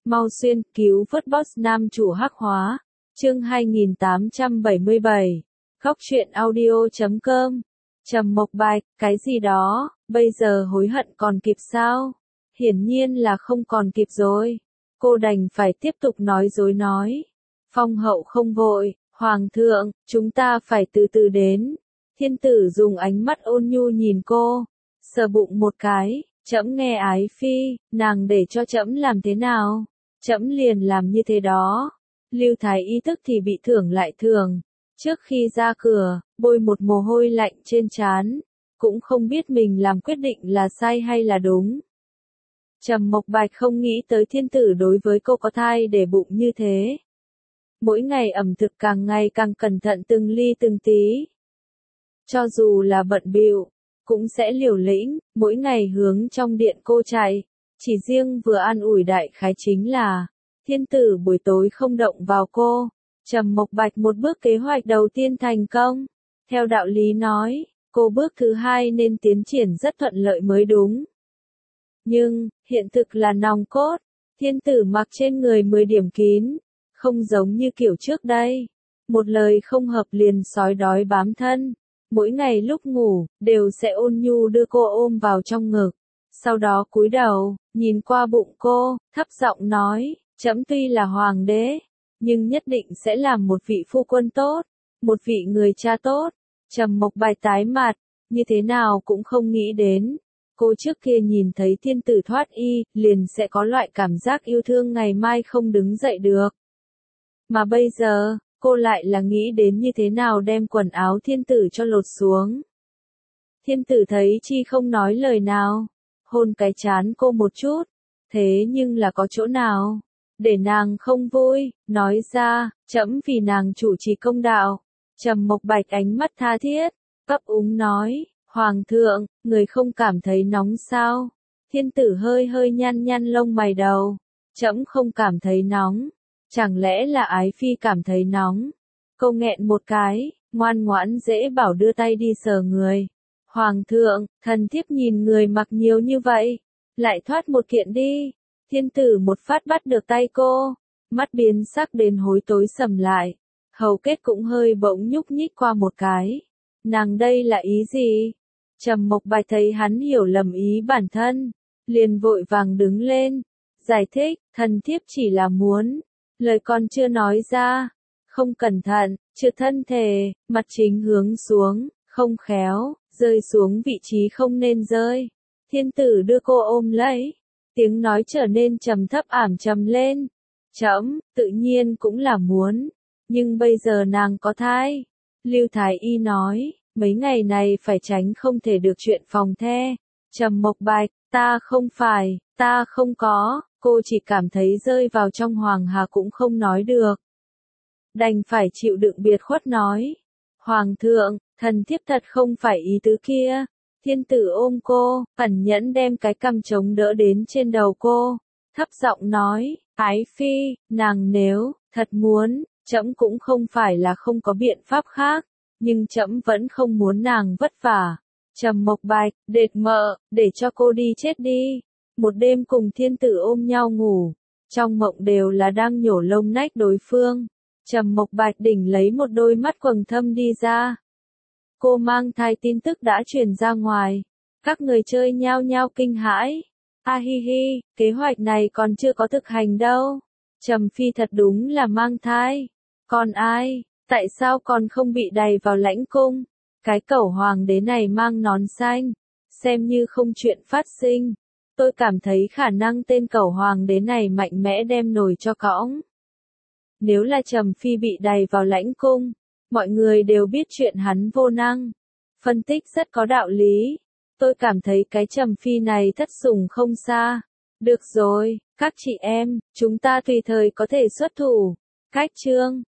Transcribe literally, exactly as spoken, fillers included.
Mau xuyên, cứu vớt boss nam chủ hắc hóa. Chương hai nghìn tám trăm bảy mươi bảy. Góc truyện audio chấm com. Trầm Mộc Bạch, cái gì đó, bây giờ hối hận còn kịp sao? Hiển nhiên là không còn kịp rồi. Cô đành phải tiếp tục nói dối nói. Phong hậu không vội, hoàng thượng, chúng ta phải từ từ đến. Thiên tử dùng ánh mắt ôn nhu nhìn cô, sờ bụng một cái, trẫm nghe ái phi, nàng để cho trẫm làm thế nào? Trẫm liền làm như thế đó. Lưu Thái Y tức thì bị thưởng lại thưởng. Trước khi ra cửa, bôi một mồ hôi lạnh trên trán, cũng không biết mình làm quyết định là sai hay là đúng. Trầm Mộc Bạch không nghĩ tới thiên tử đối với cô có thai để bụng như thế. Mỗi ngày ẩm thực càng ngày càng cẩn thận từng ly từng tí. Cho dù là bận bịu, cũng sẽ liều lĩnh, mỗi ngày hướng trong điện cô chạy. Chỉ riêng vừa an ủi đại khái chính là, thiên tử buổi tối không động vào cô. Trầm Mộc Bạch một bước kế hoạch đầu tiên thành công. Theo đạo lý nói, cô bước thứ hai nên tiến triển rất thuận lợi mới đúng. Nhưng, hiện thực là nòng cốt. Thiên tử mặc trên người mười điểm kín, không giống như kiểu trước đây. Một lời không hợp liền sói đói bám thân. Mỗi ngày lúc ngủ, đều sẽ ôn nhu đưa cô ôm vào trong ngực. Sau đó cúi đầu, nhìn qua bụng cô, thấp giọng nói, trẫm tuy là hoàng đế, nhưng nhất định sẽ làm một vị phu quân tốt, một vị người cha tốt. Trầm Mộc Bạch tái mặt, như thế nào cũng không nghĩ đến. Cô trước kia nhìn thấy thiên tử thoát y, liền sẽ có loại cảm giác yêu thương ngày mai không đứng dậy được. Mà bây giờ, cô lại là nghĩ đến như thế nào đem quần áo thiên tử cho lột xuống. Thiên tử thấy chi không nói lời nào, hôn cái trán cô một chút, thế nhưng là có chỗ nào để nàng không vui, nói ra, trẫm vì nàng chủ trì công đạo. Trầm Mộc Bạch ánh mắt tha thiết, ấp úng nói, hoàng thượng, người không cảm thấy nóng sao? Thiên tử hơi hơi nhăn nhăn lông mày đầu, trẫm không cảm thấy nóng, chẳng lẽ là ái phi cảm thấy nóng? Cô nghẹn một cái, ngoan ngoãn dễ bảo đưa tay đi sờ người. Hoàng thượng, thần thiếp nhìn người mặc nhiều như vậy, lại thoát một kiện đi. Thiên tử một phát bắt được tay cô, mắt biến sắc đến hối tối sầm lại, hầu kết cũng hơi bỗng nhúc nhích qua một cái. Nàng đây là ý gì? Trầm Mộc Bạch thấy hắn hiểu lầm ý bản thân, liền vội vàng đứng lên, giải thích, thần thiếp chỉ là muốn, lời còn chưa nói ra, không cẩn thận, trượt thân thể, mặt chính hướng xuống, không khéo, rơi xuống vị trí không nên rơi. Thiên tử đưa cô ôm lấy, tiếng nói trở nên trầm thấp ảm trầm lên. Trẫm, tự nhiên cũng là muốn, nhưng bây giờ nàng có thai. Lưu Thái Y nói, mấy ngày này phải tránh không thể được chuyện phòng the. Trầm Mộc Bạch, ta không phải, ta không có, cô chỉ cảm thấy rơi vào trong hoàng hà cũng không nói được. Đành phải chịu đựng biệt khuất nói, hoàng thượng, thần thiếp thật không phải ý tứ kia. Thiên tử ôm cô, ẩn nhẫn đem cái cằm chống đỡ đến trên đầu cô, thấp giọng nói, ái phi, nàng nếu thật muốn, trẫm cũng không phải là không có biện pháp khác, nhưng trẫm vẫn không muốn nàng vất vả. Trầm Mộc Bạch, đệt mợ, để cho cô đi chết đi. Một đêm cùng thiên tử ôm nhau ngủ, trong mộng đều là đang nhổ lông nách đối phương. Trầm Mộc Bạch đỉnh lấy một đôi mắt quầng thâm đi ra. Cô mang thai tin tức đã truyền ra ngoài, các người chơi nhao nhao kinh hãi. A hi hi, kế hoạch này còn chưa có thực hành đâu. Trầm Phi thật đúng là mang thai. Còn ai, tại sao còn không bị đày vào lãnh cung? Cái cẩu hoàng đế này mang nón xanh, xem như không chuyện phát sinh. Tôi cảm thấy khả năng tên cẩu hoàng đế này mạnh mẽ đem nổi cho cõng. Nếu là Trầm Phi bị đày vào lãnh cung, mọi người đều biết chuyện hắn vô năng. Phân tích rất có đạo lý. Tôi cảm thấy cái Trầm Phi này thất sủng không xa. Được rồi, các chị em, chúng ta tùy thời có thể xuất thủ. Cách chương.